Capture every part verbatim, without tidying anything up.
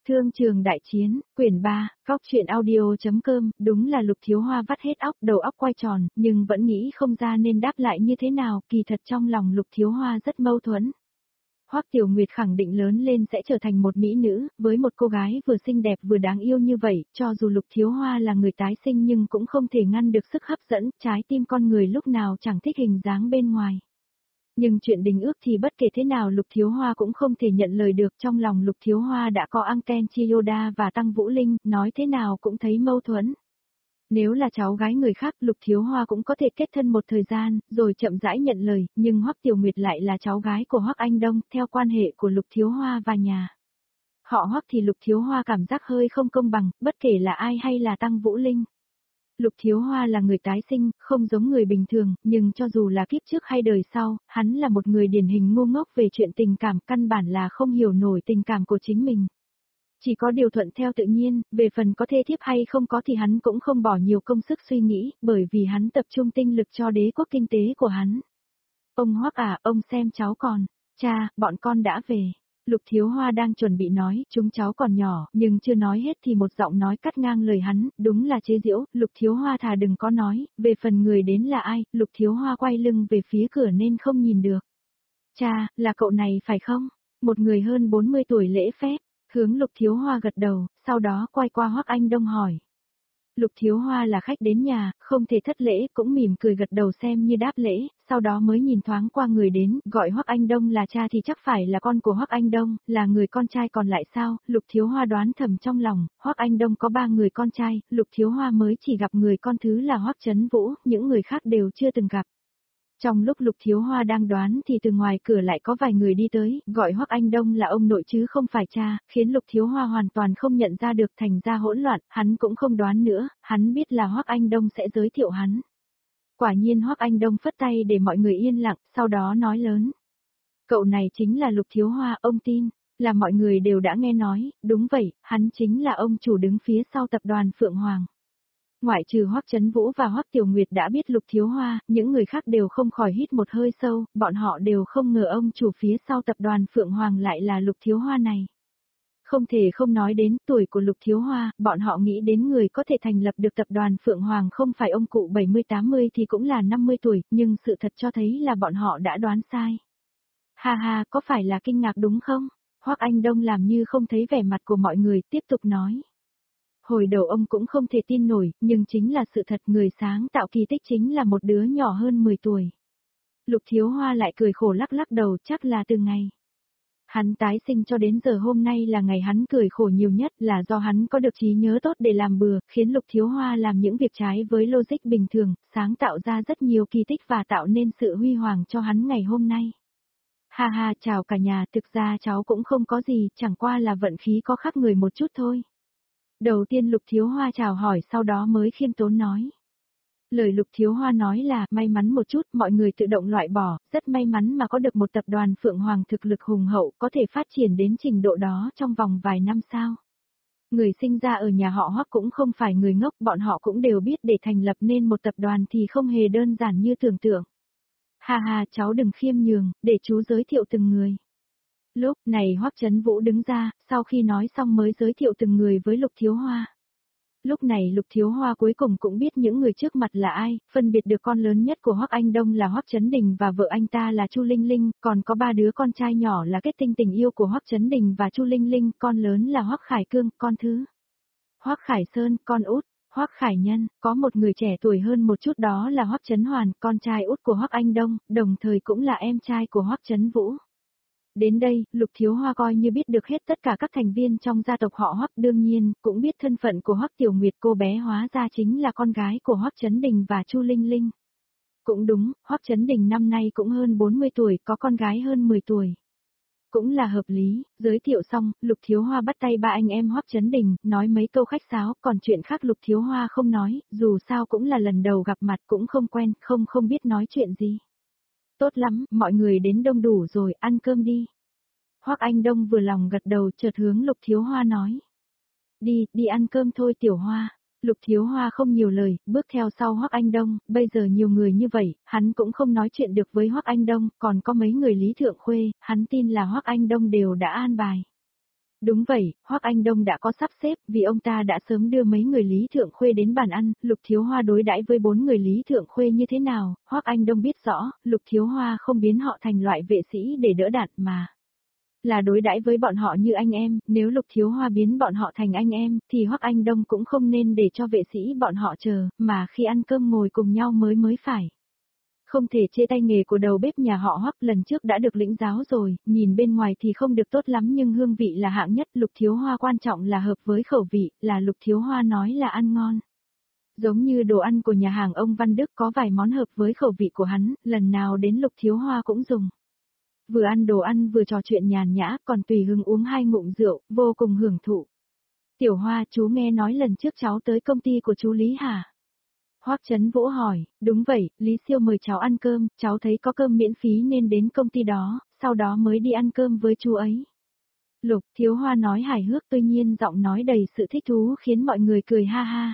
Thương trường đại chiến, quyển ba, góc truyện audio.com, đúng là Lục Thiếu Hoa vắt hết óc, đầu óc quay tròn, nhưng vẫn nghĩ không ra nên đáp lại như thế nào, kỳ thật trong lòng Lục Thiếu Hoa rất mâu thuẫn. Hoắc Tiểu Nguyệt khẳng định lớn lên sẽ trở thành một mỹ nữ, với một cô gái vừa xinh đẹp vừa đáng yêu như vậy, cho dù Lục Thiếu Hoa là người tái sinh nhưng cũng không thể ngăn được sức hấp dẫn, trái tim con người lúc nào chẳng thích hình dáng bên ngoài. Nhưng chuyện đình ước thì bất kể thế nào Lục Thiếu Hoa cũng không thể nhận lời được, trong lòng Lục Thiếu Hoa đã có Anken Chiyoda và Tăng Vũ Linh, nói thế nào cũng thấy mâu thuẫn. Nếu là cháu gái người khác Lục Thiếu Hoa cũng có thể kết thân một thời gian, rồi chậm rãi nhận lời, nhưng Hoắc Tiểu Nguyệt lại là cháu gái của Hoắc Anh Đông, theo quan hệ của Lục Thiếu Hoa và nhà họ Hoắc thì Lục Thiếu Hoa cảm giác hơi không công bằng, bất kể là ai hay là Tăng Vũ Linh. Lục Thiếu Hoa là người tái sinh, không giống người bình thường, nhưng cho dù là kiếp trước hay đời sau, hắn là một người điển hình ngu ngốc về chuyện tình cảm, căn bản là không hiểu nổi tình cảm của chính mình. Chỉ có điều thuận theo tự nhiên, về phần có thê thiếp hay không có thì hắn cũng không bỏ nhiều công sức suy nghĩ, bởi vì hắn tập trung tinh lực cho đế quốc kinh tế của hắn. Ông Hoắc à, ông xem cháu còn, cha, bọn con đã về. Lục Thiếu Hoa đang chuẩn bị nói, chúng cháu còn nhỏ, nhưng chưa nói hết thì một giọng nói cắt ngang lời hắn, đúng là chế giễu, Lục Thiếu Hoa thà đừng có nói, về phần người đến là ai, Lục Thiếu Hoa quay lưng về phía cửa nên không nhìn được. Cha, là cậu này phải không? Một người hơn bốn mươi tuổi lễ phép, hướng Lục Thiếu Hoa gật đầu, sau đó quay qua Hoắc Anh Đông hỏi. Lục Thiếu Hoa là khách đến nhà, không thể thất lễ, cũng mỉm cười gật đầu xem như đáp lễ, sau đó mới nhìn thoáng qua người đến, gọi Hoắc Anh Đông là cha thì chắc phải là con của Hoắc Anh Đông, là người con trai còn lại sao, Lục Thiếu Hoa đoán thầm trong lòng, Hoắc Anh Đông có ba người con trai, Lục Thiếu Hoa mới chỉ gặp người con thứ là Hoắc Chấn Vũ, những người khác đều chưa từng gặp. Trong lúc Lục Thiếu Hoa đang đoán thì từ ngoài cửa lại có vài người đi tới, gọi Hoắc Anh Đông là ông nội chứ không phải cha, khiến Lục Thiếu Hoa hoàn toàn không nhận ra được, thành ra hỗn loạn, hắn cũng không đoán nữa, hắn biết là Hoắc Anh Đông sẽ giới thiệu hắn. Quả nhiên Hoắc Anh Đông phất tay để mọi người yên lặng, sau đó nói lớn. Cậu này chính là Lục Thiếu Hoa, ông tin, là mọi người đều đã nghe nói, đúng vậy, hắn chính là ông chủ đứng phía sau tập đoàn Phượng Hoàng. Ngoại trừ Hoắc Chấn Vũ và Hoắc Tiểu Nguyệt đã biết Lục Thiếu Hoa, những người khác đều không khỏi hít một hơi sâu, bọn họ đều không ngờ ông chủ phía sau tập đoàn Phượng Hoàng lại là Lục Thiếu Hoa này. Không thể không nói đến tuổi của Lục Thiếu Hoa, bọn họ nghĩ đến người có thể thành lập được tập đoàn Phượng Hoàng không phải ông cụ bảy mươi tám mươi thì cũng là năm mươi tuổi, nhưng sự thật cho thấy là bọn họ đã đoán sai. Ha ha, có phải là kinh ngạc đúng không? Hoắc Anh Đông làm như không thấy vẻ mặt của mọi người, tiếp tục nói. Hồi đầu ông cũng không thể tin nổi, nhưng chính là sự thật, người sáng tạo kỳ tích chính là một đứa nhỏ hơn mười tuổi. Lục Thiếu Hoa lại cười khổ lắc lắc đầu, chắc là từ ngày hắn tái sinh cho đến giờ hôm nay là ngày hắn cười khổ nhiều nhất, là do hắn có được trí nhớ tốt để làm bừa, khiến Lục Thiếu Hoa làm những việc trái với logic bình thường, sáng tạo ra rất nhiều kỳ tích và tạo nên sự huy hoàng cho hắn ngày hôm nay. Ha ha, chào cả nhà, thực ra cháu cũng không có gì, chẳng qua là vận khí có khác người một chút thôi. Đầu tiên Lục Thiếu Hoa chào hỏi, sau đó mới khiêm tốn nói. Lời Lục Thiếu Hoa nói là, may mắn một chút, mọi người tự động loại bỏ, rất may mắn mà có được một tập đoàn Phượng Hoàng thực lực hùng hậu, có thể phát triển đến trình độ đó trong vòng vài năm sao. Người sinh ra ở nhà họ Hoắc cũng không phải người ngốc, bọn họ cũng đều biết để thành lập nên một tập đoàn thì không hề đơn giản như tưởng tượng. Ha ha, cháu đừng khiêm nhường, để chú giới thiệu từng người. Lúc này Hoắc Chấn Vũ đứng ra, sau khi nói xong mới giới thiệu từng người với Lục Thiếu Hoa. Lúc này Lục Thiếu Hoa cuối cùng cũng biết những người trước mặt là ai, phân biệt được con lớn nhất của Hoắc Anh Đông là Hoắc Chấn Đình và vợ anh ta là Chu Linh Linh, còn có ba đứa con trai nhỏ là kết tinh tình yêu của Hoắc Chấn Đình và Chu Linh Linh, con lớn là Hoắc Khải Cương, con thứ Hoắc Khải Sơn, con út Hoắc Khải Nhân, có một người trẻ tuổi hơn một chút đó là Hoắc Chấn Hoàn, con trai út của Hoắc Anh Đông, đồng thời cũng là em trai của Hoắc Chấn Vũ. Đến đây, Lục Thiếu Hoa coi như biết được hết tất cả các thành viên trong gia tộc họ Hoắc, đương nhiên, cũng biết thân phận của Hoắc Tiểu Nguyệt, cô bé hóa ra chính là con gái của Hoắc Chấn Đình và Chu Linh Linh. Cũng đúng, Hoắc Chấn Đình năm nay cũng hơn bốn mươi tuổi, có con gái hơn mười tuổi. Cũng là hợp lý, giới thiệu xong, Lục Thiếu Hoa bắt tay ba anh em Hoắc Chấn Đình, nói mấy câu khách sáo, còn chuyện khác Lục Thiếu Hoa không nói, dù sao cũng là lần đầu gặp mặt, cũng không quen, không không biết nói chuyện gì. Tốt lắm, mọi người đến đông đủ rồi, ăn cơm đi. Hoắc Anh Đông vừa lòng gật đầu, chợt hướng Lục Thiếu Hoa nói. Đi, đi ăn cơm thôi Tiểu Hoa. Lục Thiếu Hoa không nhiều lời, bước theo sau Hoắc Anh Đông, bây giờ nhiều người như vậy, hắn cũng không nói chuyện được với Hoắc Anh Đông, còn có mấy người Lý Thượng Khuê, hắn tin là Hoắc Anh Đông đều đã an bài. Đúng vậy, Hoắc Anh Đông đã có sắp xếp, vì ông ta đã sớm đưa mấy người Lý Thượng Khuê đến bàn ăn, Lục Thiếu Hoa đối đãi với bốn người Lý Thượng Khuê như thế nào, Hoắc Anh Đông biết rõ, Lục Thiếu Hoa không biến họ thành loại vệ sĩ để đỡ đạn mà là đối đãi với bọn họ như anh em, nếu Lục Thiếu Hoa biến bọn họ thành anh em, thì Hoắc Anh Đông cũng không nên để cho vệ sĩ bọn họ chờ, mà khi ăn cơm ngồi cùng nhau mới mới phải. Không thể chê tay nghề của đầu bếp nhà họ Hoắc lần trước đã được lĩnh giáo rồi, nhìn bên ngoài thì không được tốt lắm nhưng hương vị là hạng nhất, Lục Thiếu Hoa quan trọng là hợp với khẩu vị, là Lục Thiếu Hoa nói là ăn ngon. Giống như đồ ăn của nhà hàng ông Văn Đức có vài món hợp với khẩu vị của hắn, lần nào đến Lục Thiếu Hoa cũng dùng. Vừa ăn đồ ăn vừa trò chuyện nhàn nhã, còn tùy hứng uống hai ngụm rượu, vô cùng hưởng thụ. Tiểu Hoa, chú nghe nói lần trước cháu tới công ty của chú Lý hả? Hoắc Chấn Vũ hỏi, đúng vậy, Lý Siêu mời cháu ăn cơm, cháu thấy có cơm miễn phí nên đến công ty đó, sau đó mới đi ăn cơm với chú ấy. Lục Thiếu Hoa nói hài hước tuy nhiên giọng nói đầy sự thích thú khiến mọi người cười ha ha.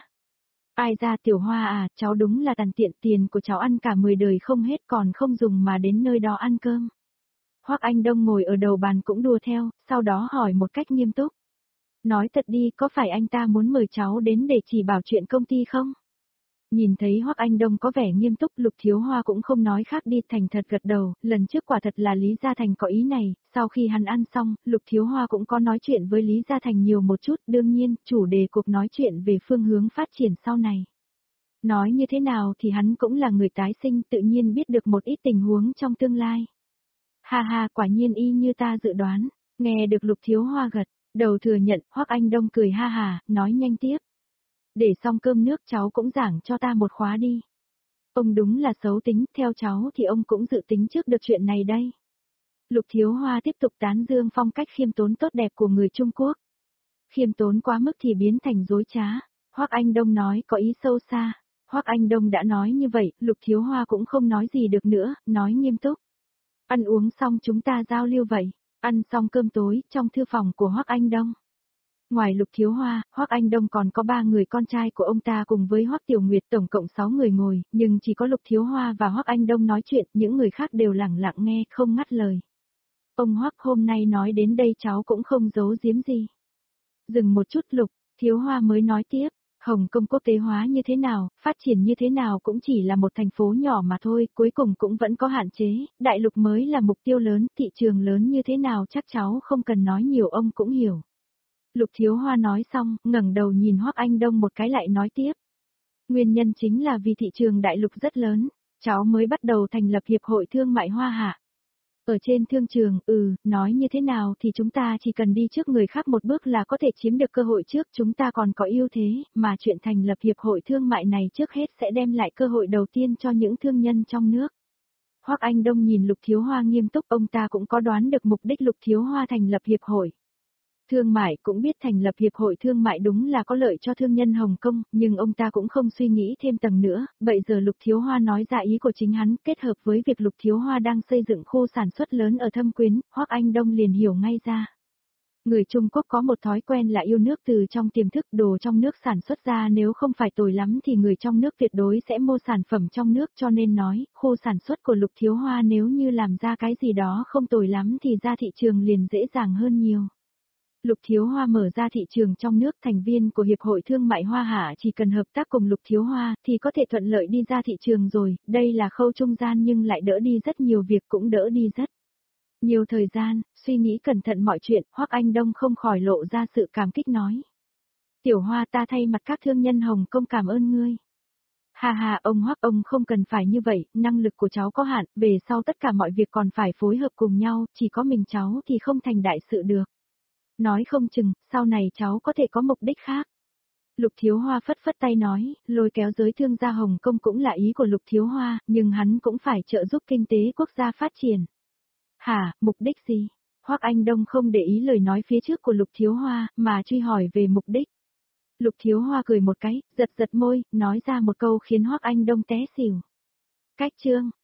Ai ra Tiểu Hoa à, cháu đúng là tàn tiện, tiền của cháu ăn cả mười đời không hết còn không dùng mà đến nơi đó ăn cơm. Hoắc Anh Đông ngồi ở đầu bàn cũng đùa theo, sau đó hỏi một cách nghiêm túc. Nói thật đi, có phải anh ta muốn mời cháu đến để chỉ bảo chuyện công ty không? Nhìn thấy Hoắc Anh Đông có vẻ nghiêm túc, Lục Thiếu Hoa cũng không nói khác đi, thành thật gật đầu, lần trước quả thật là Lý Gia Thành có ý này, sau khi hắn ăn xong, Lục Thiếu Hoa cũng có nói chuyện với Lý Gia Thành nhiều một chút, đương nhiên, chủ đề cuộc nói chuyện về phương hướng phát triển sau này. Nói như thế nào thì hắn cũng là người tái sinh, tự nhiên biết được một ít tình huống trong tương lai. Ha ha, quả nhiên y như ta dự đoán, nghe được Lục Thiếu Hoa gật, đầu thừa nhận, Hoắc Anh Đông cười ha hà, nói nhanh tiếp. Để xong cơm nước cháu cũng giảng cho ta một khóa đi. Ông đúng là xấu tính, theo cháu thì ông cũng dự tính trước được chuyện này đây. Lục Thiếu Hoa tiếp tục tán dương phong cách khiêm tốn tốt đẹp của người Trung Quốc. Khiêm tốn quá mức thì biến thành dối trá. Hoắc Anh Đông nói có ý sâu xa. Hoắc Anh Đông đã nói như vậy, Lục Thiếu Hoa cũng không nói gì được nữa, nói nghiêm túc. Ăn uống xong chúng ta giao lưu vậy. Ăn xong cơm tối, trong thư phòng của Hoắc Anh Đông. Ngoài Lục Thiếu Hoa, Hoắc Anh Đông còn có ba người con trai của ông ta cùng với Hoắc Tiểu Nguyệt, tổng cộng sáu người ngồi, nhưng chỉ có Lục Thiếu Hoa và Hoắc Anh Đông nói chuyện, những người khác đều lặng lặng nghe, không ngắt lời. Ông Hoắc hôm nay nói đến đây cháu cũng không giấu giếm gì. Dừng một chút Lục, Thiếu Hoa mới nói tiếp, Hồng Kông quốc tế hóa như thế nào, phát triển như thế nào cũng chỉ là một thành phố nhỏ mà thôi, cuối cùng cũng vẫn có hạn chế, đại lục mới là mục tiêu lớn, thị trường lớn như thế nào chắc cháu không cần nói nhiều ông cũng hiểu. Lục Thiếu Hoa nói xong, ngẩng đầu nhìn Hoắc Anh Đông một cái lại nói tiếp. Nguyên nhân chính là vì thị trường đại lục rất lớn, cháu mới bắt đầu thành lập Hiệp hội Thương mại Hoa Hạ. Ở trên thương trường, ừ, nói như thế nào thì chúng ta chỉ cần đi trước người khác một bước là có thể chiếm được cơ hội trước, chúng ta còn có ưu thế, mà chuyện thành lập Hiệp hội Thương mại này trước hết sẽ đem lại cơ hội đầu tiên cho những thương nhân trong nước. Hoắc Anh Đông nhìn Lục Thiếu Hoa nghiêm túc, ông ta cũng có đoán được mục đích Lục Thiếu Hoa thành lập Hiệp hội Thương mại, cũng biết thành lập Hiệp hội Thương mại đúng là có lợi cho thương nhân Hồng Kông, nhưng ông ta cũng không suy nghĩ thêm tầng nữa, bây giờ Lục Thiếu Hoa nói ra ý của chính hắn, kết hợp với việc Lục Thiếu Hoa đang xây dựng khu sản xuất lớn ở Thâm Quyến, Hoắc Anh Đông liền hiểu ngay ra. Người Trung Quốc có một thói quen là yêu nước từ trong tiềm thức, đồ trong nước sản xuất ra nếu không phải tồi lắm thì người trong nước tuyệt đối sẽ mua sản phẩm trong nước, cho nên nói, khu sản xuất của Lục Thiếu Hoa nếu như làm ra cái gì đó không tồi lắm thì ra thị trường liền dễ dàng hơn nhiều. Lục Thiếu Hoa mở ra thị trường trong nước, thành viên của Hiệp hội Thương mại Hoa Hạ chỉ cần hợp tác cùng Lục Thiếu Hoa thì có thể thuận lợi đi ra thị trường rồi, đây là khâu trung gian nhưng lại đỡ đi rất nhiều việc, cũng đỡ đi rất nhiều thời gian, suy nghĩ cẩn thận mọi chuyện, Hoắc Anh Đông không khỏi lộ ra sự cảm kích nói. Tiểu Hoa, ta thay mặt các thương nhân Hồng Kông cảm ơn ngươi. Hà hà, ông Hoắc, ông không cần phải như vậy, năng lực của cháu có hạn, về sau tất cả mọi việc còn phải phối hợp cùng nhau, chỉ có mình cháu thì không thành đại sự được. Nói không chừng, sau này cháu có thể có mục đích khác. Lục Thiếu Hoa phất phất tay nói, lôi kéo giới thương gia Hồng Kông cũng là ý của Lục Thiếu Hoa, nhưng hắn cũng phải trợ giúp kinh tế quốc gia phát triển. Hả, mục đích gì? Hoắc Anh Đông không để ý lời nói phía trước của Lục Thiếu Hoa, mà truy hỏi về mục đích. Lục Thiếu Hoa cười một cái, giật giật môi, nói ra một câu khiến Hoắc Anh Đông té xỉu. Cách chương